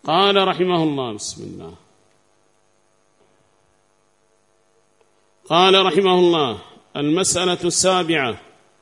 قال رحمه الله بسم الله. قال رحمه الله: المسألة السابعة: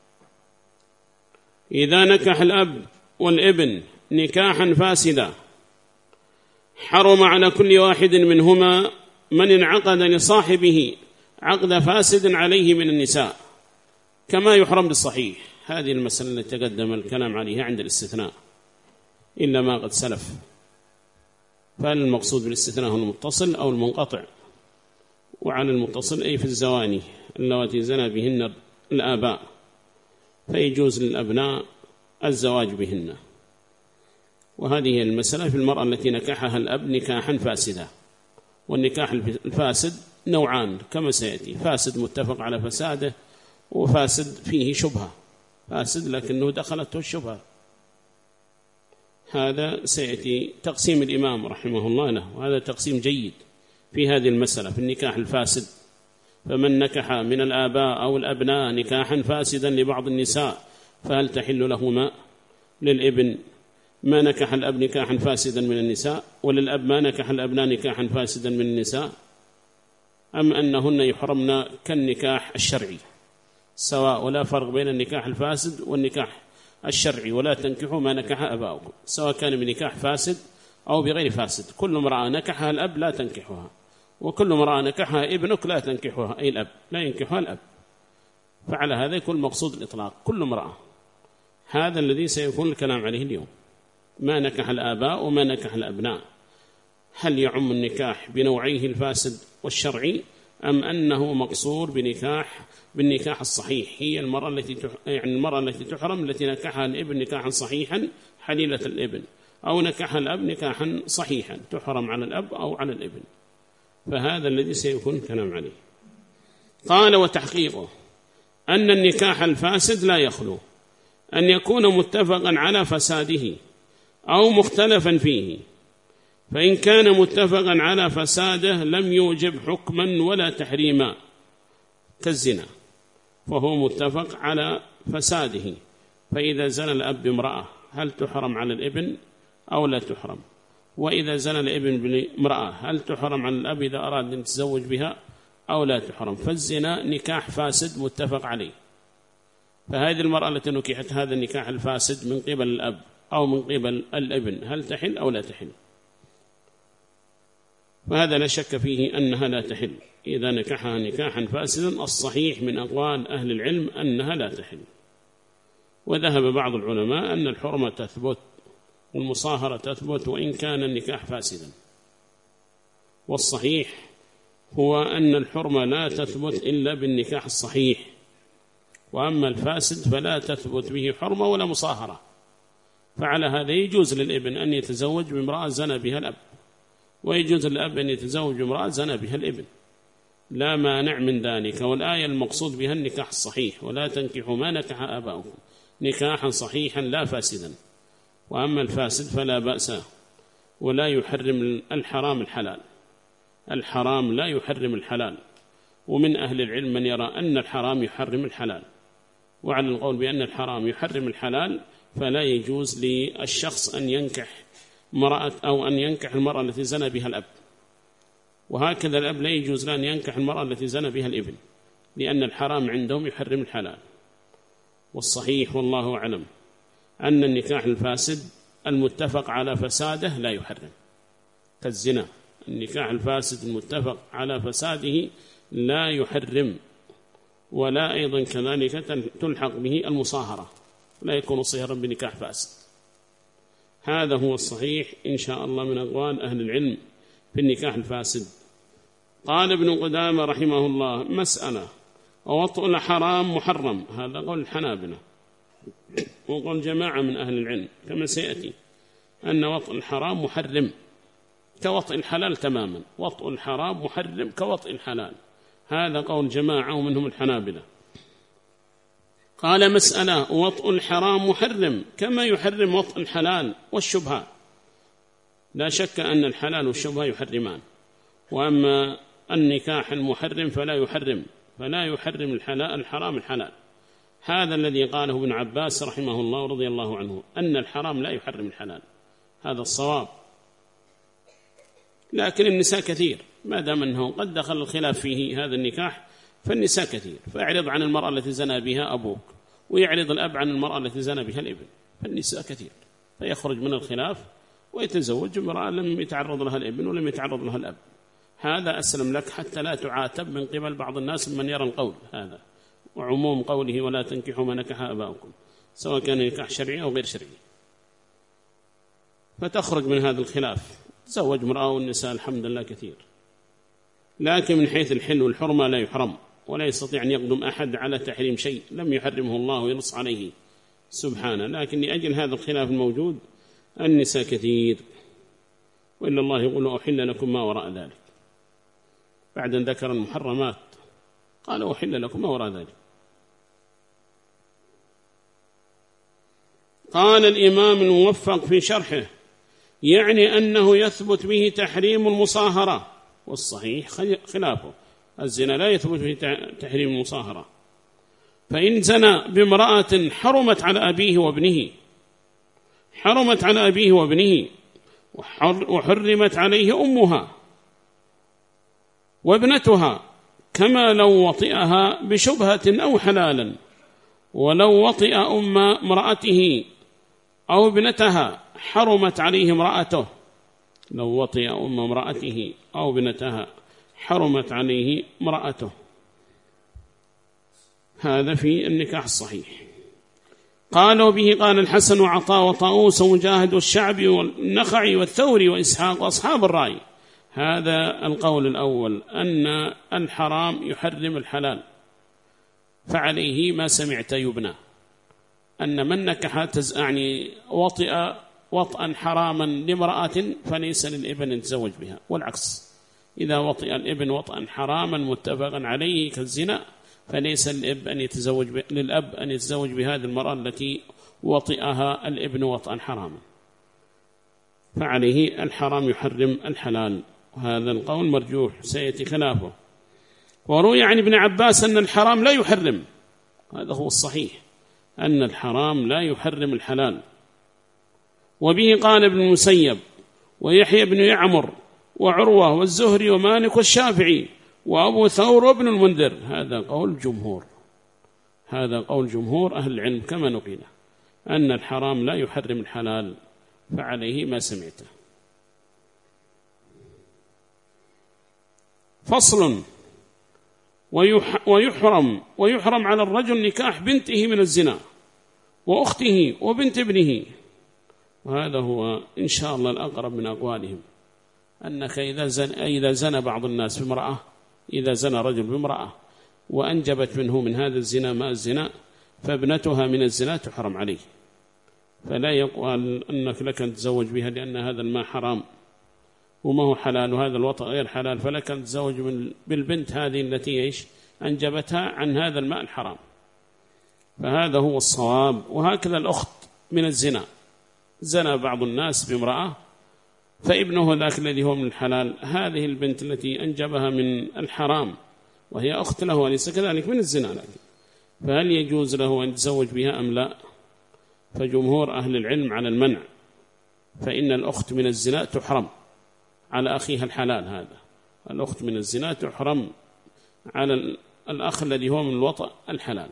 إذا نكح الأب والابن نكاحا فاسدا حرم على كل واحد منهما من انعقد لصاحبه عقد فاسد عليه من النساء كما يحرم بالصحيح. هذه المسألة التي تقدم الكلام عليها عند الاستثناء إلا ما قد سلف، فالمقصود بالاستثناء هو المتصل أو المنقطع، وعلى المتصل أي في الزواني اللواتي زنى بهن الآباء، فيجوز للأبناء الزواج بهن. وهذه هي المسألة في المرأة التي نكحها الأب نكاحا فاسدا. والنكاح الفاسد نوعان كما سيأتي: فاسد متفق على فساده، وفاسد فيه شبهة، فاسد لكنه دخلته الشبهة. هذا سيأتي تقسيم الإمام رحمه الله له، وهذا تقسيم جيد في هذه المسألة في النكاح الفاسد. فمن نكح من الآباء أو الأبناء نكاحا فاسدا لبعض النساء فهل تحل لهما؟ للابن ما نكح الأب نكاحا فاسدا من النساء، وللأب ما نكح الأبناء نكاحا فاسدا من النساء، أم أنهن يحرمن كالنكاح الشرعي سواء، ولا فرق بين النكاح الفاسد والنكاح الشرعي. ولا تنكحوا ما نكح أباؤكم، سواء كان بنكاح فاسد أو بغير فاسد. كل امرأة نكحها الأب لا تنكحها، وكل امرأة نكحها ابنك لا تنكحها، أي الأب لا ينكحها الأب. فعلى هذا يكون مقصود الإطلاق كل امرأة. هذا الذي سيكون الكلام عليه اليوم: ما نكح الآباء وما نكح الأبناء. هل يعم النكاح بنوعيه الفاسد والشرعي، أم أنه مقصور بالنكاح الصحيح؟ هي المرأة التي تحرم التي نكحها الابن نكاحا صحيحا حليلة الابن، أو نكحها الأب نكاحا صحيحا تحرم على الأب أو على الابن. فهذا الذي سيكون الكلام عليه. قال: وتحقيقه أن النكاح الفاسد لا يخلو أن يكون متفقا على فساده أو مختلفا فيه، فإن كان متفقا على فساده لم يوجب حكما ولا تحريما كالزنا، فهو متفق على فساده. فإذا زنى الأب بامرأة هل تحرم على الابن أو لا تحرم؟ وإذا زنى الابن بامرأة هل تحرم على الأب إذا أراد أن يتزوج بها أو لا تحرم؟ فالزنا نكاح فاسد متفق عليه. فهذه المرأة التي نكحت هذا النكاح الفاسد من قبل الأب أو من قبل الابن هل تحل أو لا تحل؟ وهذا لا شك فيه أنها لا تحل. إذا نكحها نكاحا فاسدا الصحيح من أقوال أهل العلم أنها لا تحل. وذهب بعض العلماء أن الحرمة تثبت والمصاهرة تثبت وإن كان النكاح فاسدا. والصحيح هو أن الحرمة لا تثبت إلا بالنكاح الصحيح، وأما الفاسد فلا تثبت به حرمة ولا مصاهرة. فعلى هذا يجوز للابن أن يتزوج بامرأة زنى بها الأب، ويجوز للأب أن يتزوج بامرأة زنى بها الابن، لا مانع من ذلك. والآية المقصود بها النكاح الصحيح: ولا تنكحوا ما نكح آباؤكم، نكاحا صحيحا لا فاسدا. وأما الفاسد فلا بأس، ولا يحرم الحرام الحلال. الحرام لا يحرم الحلال، ومن أهل العلم من يرى أن الحرام يحرم الحلال. وعلى القول بأن الحرام يحرم الحلال فلا يجوز للشخص أن ينكح امرأة أو أن ينكح المرأة التي زنى بها الأب، وهكذا الأب لا يجوز له أن ينكح المرأة التي زنى بها الابن، لأن الحرام عندهم يحرم الحلال. والصحيح والله أعلم أن النكاح الفاسد المتفق على فساده لا يحرم كالزنا. النكاح الفاسد المتفق على فساده لا يحرم، ولا أيضا كذلك تلحق به المصاهرة، لا يكون صهرا بنكاح فاسد. هذا هو الصحيح إن شاء الله من أقوال أهل العلم في النكاح الفاسد. قال ابن قدامة رحمه الله: مسألة: ووطء الحرام محرم. هذا قول الحنابلة وقول جماعة من أهل العلم كما سيأتي أن وطء الحرام محرم كوطء الحلال تماما. وطء الحرام محرم كوطء الحلال، هذا قول جماعة ومنهم الحنابلة. قال: مسألة: وطء الحرام محرم كما يحرم وطء الحلال والشبهة. لا شك أن الحلال والشبهة يحرمان، وأما النكاح المحرم فلا يحرم الحرام الحلال. هذا الذي قاله ابن عباس رحمه الله رضي الله عنه، أن الحرام لا يحرم الحلال، هذا الصواب. لكن النساء كثير، ما دام أنه قد دخل الخلاف فيه هذا النكاح فالنساء كثير، فاعرض عن المرأة التي زنى بها أبوك، ويعرض الأب عن المرأة التي زنى بها الابن، فالنساء كثير، فيخرج من الخلاف ويتزوج امرأة لم يتعرض لها الابن ولم يتعرض لها الأب. هذا أسلم لك حتى لا تعاتب من قبل بعض الناس من يرى القول هذا، وعموم قوله ولا تنكحوا ما نكح آباؤكم، سواء كان نكاح شرعي أو غير شرعي، فتخرج من هذا الخلاف. تزوج امرأة والنساء الحمد لله كثير، لكن من حيث الحل والحرمة لا يحرم، ولا يستطيع أن يقدم أحد على تحريم شيء لم يحرمه الله وينص عليه سبحانه، لكن لأجل هذا الخلاف الموجود النساء كثير، وإلا الله يقول أحل لكم ما وراء ذلك، بعد أن ذكر المحرمات قال أحل لكم ما وراء ذلك. قال الإمام الموفق في شرحه يعني أنه يثبت به تحريم المصاهرة، والصحيح خلافه، الزنا لا يثبت به تحريم المصاهرة، فإن زنى بامرأة حرمت على أبيه وابنه، حرمت على أبيه وابنه، وحرمت عليه أمها وابنتها، كما لو وطئها بشبهة أو حلالا، ولو وطئ أم امرأته أو ابنتها حرمت عليه امرأته، لو وطئ أم امرأته أو ابنتها حرمت عليه امرأته. هذا في النكاح الصحيح. قالوا به قال الحسن وعطاء وطاووس ومجاهد والشعبي والنخعي والثوري وإسحاق وأصحاب الرأي. هذا القول الأول، أن الحرام يحرم الحلال، فعليه ما سمعت يبنى، أن من نكح يعني وطئ وطئا حراما لامرأة فليس للابن أن يتزوج بها، والعكس، إذا وطئ الابن وطئا حراما متفقا عليه كالزنا فليس للأب أن يتزوج بهذه المرأة التي وطئها الابن وطئا حراما، فعليه الحرام يحرم الحلال، وهذا القول مرجوح سيأتي خلافه. وروي عن ابن عباس أن الحرام لا يحرم، هذا هو الصحيح، أن الحرام لا يحرم الحلال. وبه قال ابن المسيب ويحيى بن يعمر وعروة والزهري ومالك والشافعي وأبو ثور وابن المنذر. هذا قول جمهور، هذا قول جمهور أهل العلم كما نقيل، أن الحرام لا يحرم الحلال، فعليه ما سمعته. فصل. ويحرم على الرجل نكاح بنته من الزنا وأخته وبنت ابنه، وهذا هو إن شاء الله الأقرب من أقوالهم، أنك إذا زنى بعض الناس بامرأة، إذا زنى رجل بامرأة وأنجبت منه من هذا الزنا ما الزنا، فابنتها من الزنا تحرم عليه، فلا يقال أنك لك أن تتزوج بها لأن هذا الماء حرام وما هو حلال وهذا الوطأ غير حلال، فلك أن تتزوج بالبنت هذه التي أنجبتها عن هذا الماء الحرام، فهذا هو الصواب. وهكذا الأخت من الزنا، زنى بعض الناس بامرأة فابنه ذاك الذي هو من الحلال، هذه البنت التي أنجبها من الحرام وهي أخت له وليس كذلك من الزنا، لكن فهل يجوز له أن يتزوج بها أم لا؟ فجمهور أهل العلم على المنع، فإن الأخت من الزنا تحرم على أخيها الحلال، هذا الأخت من الزنا تحرم على الأخ الذي هو من الوطأ الحلال،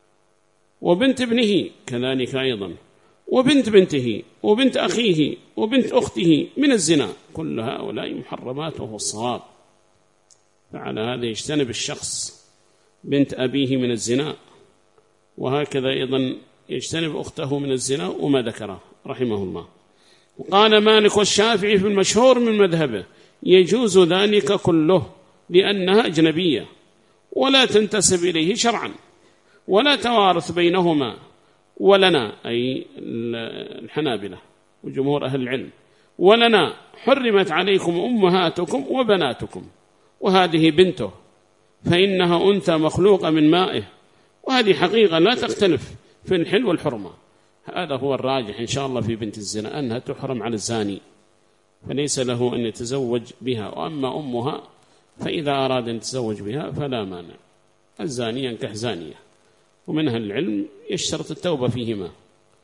وبنت ابنه كذلك أيضا، وبنت بنته وبنت أخيه وبنت أخته من الزنا، كل هؤلاء محرمات وهو الصواب. فعلى هذا يجتنب الشخص بنت أبيه من الزنا، وهكذا أيضا يجتنب أخته من الزنا وما ذكره رحمه الله. وقال مالك والشافعي في المشهور من مذهبه يجوز ذلك كله لأنها أجنبية ولا تنتسب إليه شرعا ولا توارث بينهما، ولنا أي الحنابلة وجمهور أهل العلم، ولنا حرمت عليكم أمهاتكم وبناتكم، وهذه بنته فإنها أنثى مخلوقة من مائه، وهذه حقيقة لا تختلف في الحل والحرمة. هذا هو الراجح إن شاء الله في بنت الزنا، أنها تحرم على الزاني فليس له أن يتزوج بها، وأما أمها فإذا أراد أن يتزوج بها فلا مانع، الزاني ينكح زانية، ومن أهل العلم يشترط التوبة فيهما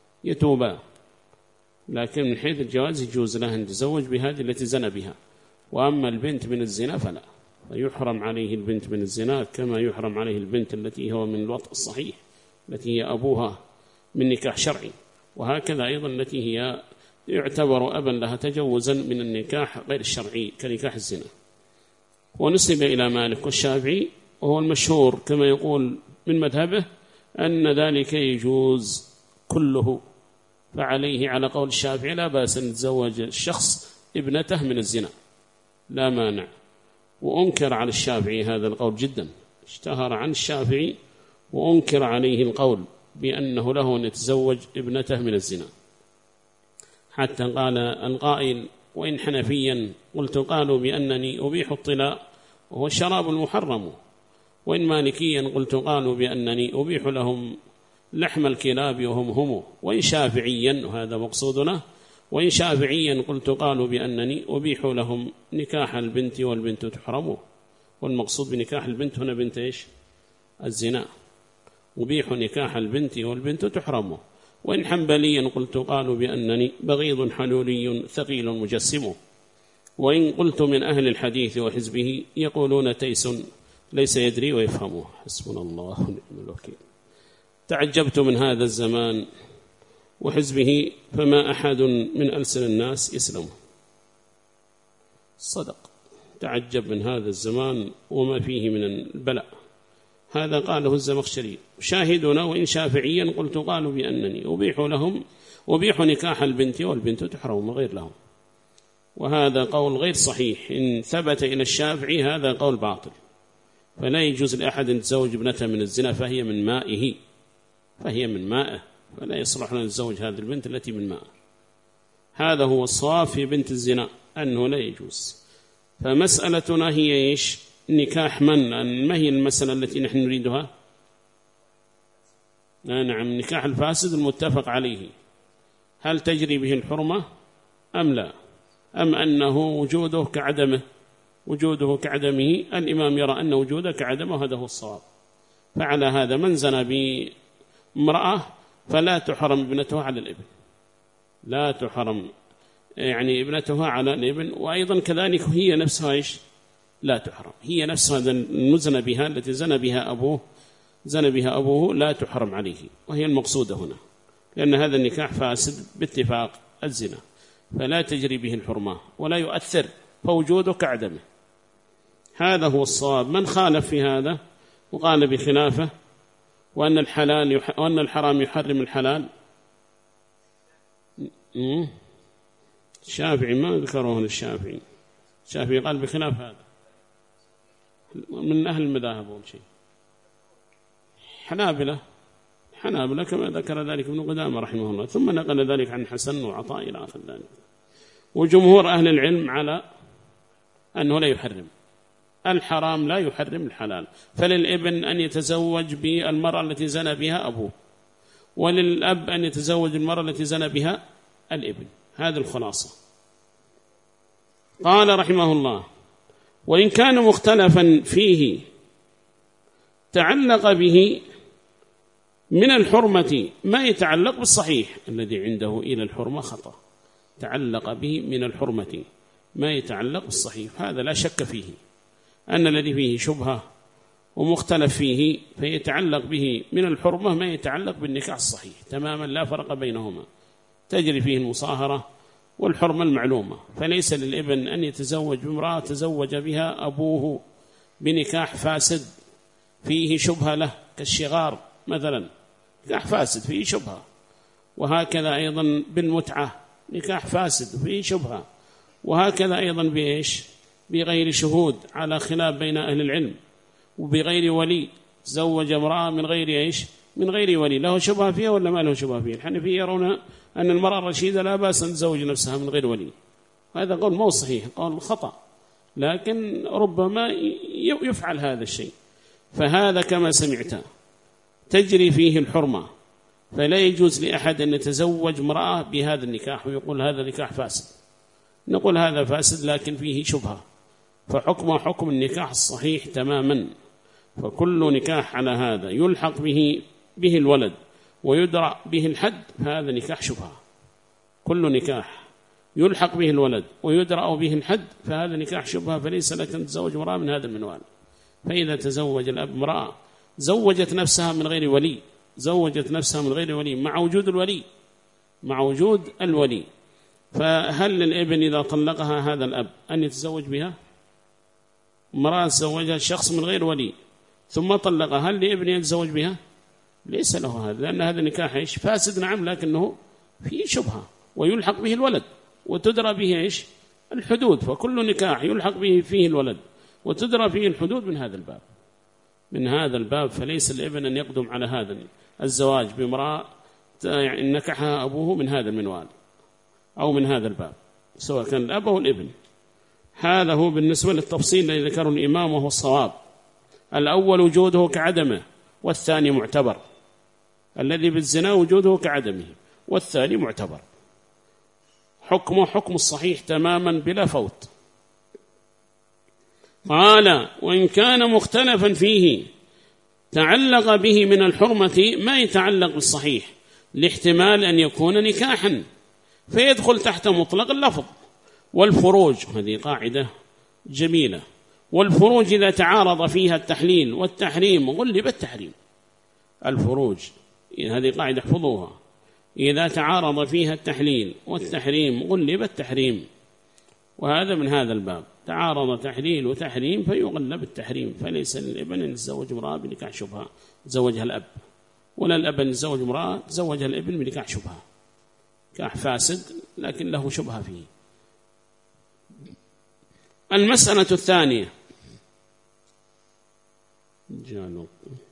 يتوبا، لكن من حيث الجواز يجوز له أن يتزوج بهذه التي زنى بها، وأما البنت من الزنا فلا، فيحرم عليه البنت من الزنا كما يحرم عليه البنت التي هو من الوطء الصحيح التي هي أبوها من نكاح شرعي، وهكذا أيضا التي هي يعتبر أبا لها تجوزا من النكاح غير الشرعي كنكاح الزنا. ونسب إلى مالك والشافعي، وهو المشهور كما يقول من مذهبه أن ذلك يجوز كله، فعليه على قول الشافعي لا بأس أن يتزوج الشخص ابنته من الزنا لا مانع. وأنكر على الشافعي هذا القول جدا، اشتهر عن الشافعي وأنكر عليه القول بأنه له أن يتزوج ابنته من الزنا، حتى قال القائل وإن حنفيا قلت قالوا بأنني أبيح الطلاء وهو الشراب المحرم، وإن مالكيا قلت قالوا بأنني أبيح لهم لحم الكلاب وهم هم، وإن شافعيا وهذا مقصودنا وإن شافعيا قلت قالوا بأنني أبيح لهم نكاح البنت والبنت تحرمه. والمقصود بنكاح البنت هنا بنت إيش؟ الزنا، أبيح نكاح البنت والبنت تحرمه. وإن حنبليا قلت قالوا بأنني بغيض حلولي ثقيل مجسمه. وإن قلت من أهل الحديث وحزبه يقولون تيس ليس يدري ويفهمه. حسبنا الله ونعم الوكيل. تعجبت من هذا الزمان وحزبه فما أحد من ألسن الناس يسلم. صدق، تعجب من هذا الزمان وما فيه من البلاء. هذا قاله الزمخشري. شاهدنا وإن شافعيا قلت قالوا بأنني أبيح لهم أبيح نكاح البنت والبنت تحرم غير لهم. وهذا قول غير صحيح، إن ثبت إلى الشافعي هذا قول باطل، فلا يجوز لأحد أن يتزوج ابنته من الزنا، فهي من مائه، فلا يصلح أن يتزوج هذه البنت التي من مائه. هذا هو الصواب في بنت الزنا أنه لا يجوز. فمسألتنا هي إيش؟ نكاح من؟ ما هي المسألة التي نحن نريدها؟ نعم، نكاح الفاسد المتفق عليه، هل تجري به الحرمة أم لا؟ أم أنه وجوده كعدمه؟ وجوده كعدمه، الإمام يرى أن وجوده كعدمه، هذا هو الصواب. فعلى هذا من زنى بامرأة فلا تحرم ابنتها على الابن، لا تحرم يعني ابنتها على الابن. وأيضا كذلك هي نفسها إيش؟ لا تحرم، هي نفسها المزنى بها التي زنى بها أبوه لا تحرم عليه، وهي المقصودة هنا، لأن هذا النكاح فاسد باتفاق الزنا، فلا تجري به الحرمة ولا يؤثر، فوجوده كعدمه. هذا هو الصواب. من خالف في هذا وقال بخلافه وأن الحرام يحرم الحلال، الشافعي ما ذكروه للشافعي، الشافعي قال بخلاف هذا من أهل المذاهب أول شيء. حنابلة كما ذكر ذلك ابن قدامة رحمه الله، ثم نقل ذلك عن حسن وعطاء إلى آخر ذلك. وجمهور أهل العلم على أنه لا يحرم الحرام، لا يحرم الحلال. فللابن أن يتزوج بالمرأة التي زنى بها أبوه، وللأب أن يتزوج المرأة التي زنى بها الابن. هذه الخلاصة. قال رحمه الله: وإن كان مختلفا فيه تعلق به من الحرمة ما يتعلق بالصحيح الذي عنده إلى الحرمة خطأ، تعلق به من الحرمة ما يتعلق بالصحيح، هذا لا شك فيه أن الذي فيه شبهة ومختلف فيه فيتعلق به من الحرمة ما يتعلق بالنكاح الصحيح تماما، لا فرق بينهما، تجري فيه المصاهرة والحرمة المعلومة. فليس للابن أن يتزوج بامرأة تزوج بها أبوه بنكاح فاسد فيه شبهة له، كالشغار مثلا، نكاح فاسد فيه شبهة. وهكذا أيضا بالمتعة نكاح فاسد فيه شبهة. وهكذا أيضا بإيش؟ بغير شهود على خلاف بين أهل العلم، وبغير ولي، تزوج امرأة من غير إيش؟ من غير ولي، له شبهة فيها ولا ما له شبهة فيها؟ الحنفية يرون أن المرأة الرشيدة لا بأس أن تزوج نفسها من غير ولي. هذا قول مو صحيح، قول خطأ، لكن ربما يفعل هذا الشيء. فهذا كما سمعت تجري فيه الحرمة، فلا يجوز لأحد أن يتزوج امرأة بهذا النكاح ويقول هذا نكاح فاسد. نقول هذا فاسد لكن فيه شبهة، فحكم حكم النكاح الصحيح تماما. فكل نكاح على هذا يلحق به الولد ويدرع به الحد، هذا نكاح شبهة. كل نكاح يلحق به الولد ويدرأ به الحد فهذا نكاح شبهة، فليس لك أن تتزوج امرأة من هذا المنوال. فإذا تزوج الأب امرأة زوجت نفسها من غير ولي، زوجت نفسها من غير ولي مع وجود الولي، مع وجود الولي، فهل للابن إذا طلقها هذا الأب أن يتزوج بها؟ امرأة تزوجها الشخص من غير ولي ثم طلقها، هل لابن يتزوج بها؟ ليس له هذا، لأن هذا نكاح إيش؟ فاسد نعم، لكنه فيه شبهة ويلحق به الولد وتدرى به إيش؟ الحدود. فكل نكاح يلحق به فيه الولد وتدرى فيه الحدود من هذا الباب، من هذا الباب. فليس الابن أن يقدم على هذا الزواج بامرأة نكحها أبوه من هذا المنوال أو من هذا الباب، سواء كان الأب أو الابن. هذا هو بالنسبة للتفصيل الذي ذكره الإمام، وهو الصواب. الأول وجوده كعدمه، والثاني معتبر. الذي بالزنا وجوده كعدمه، والثاني معتبر. حكمه حكم الصحيح تماما بلا فوت. قال: وإن كان مختلفا فيه تعلق به من الحرمة ما يتعلق بالصحيح، لاحتمال أن يكون نكاحا فيدخل تحت مطلق اللفظ. والفروج، هذه قاعدة جميلة، والفروج إذا تعارض فيها التحليل والتحريم غلب التحريم. الفروج هذه قاعدة احفظوها، إذا تعارض فيها التحليل والتحريم غلب التحريم. وهذا من هذا الباب، تعارض تحليل وتحريم فيغلب التحريم. فليس للابن أن يتزوج امرأة بنكاح شبهة تزوجها الأب، ولا الأب أن يتزوج امرأة تزوجها الابن بنكاح شبهة، نكاح فاسد لكن له شبهة فيه. المسألة الثانية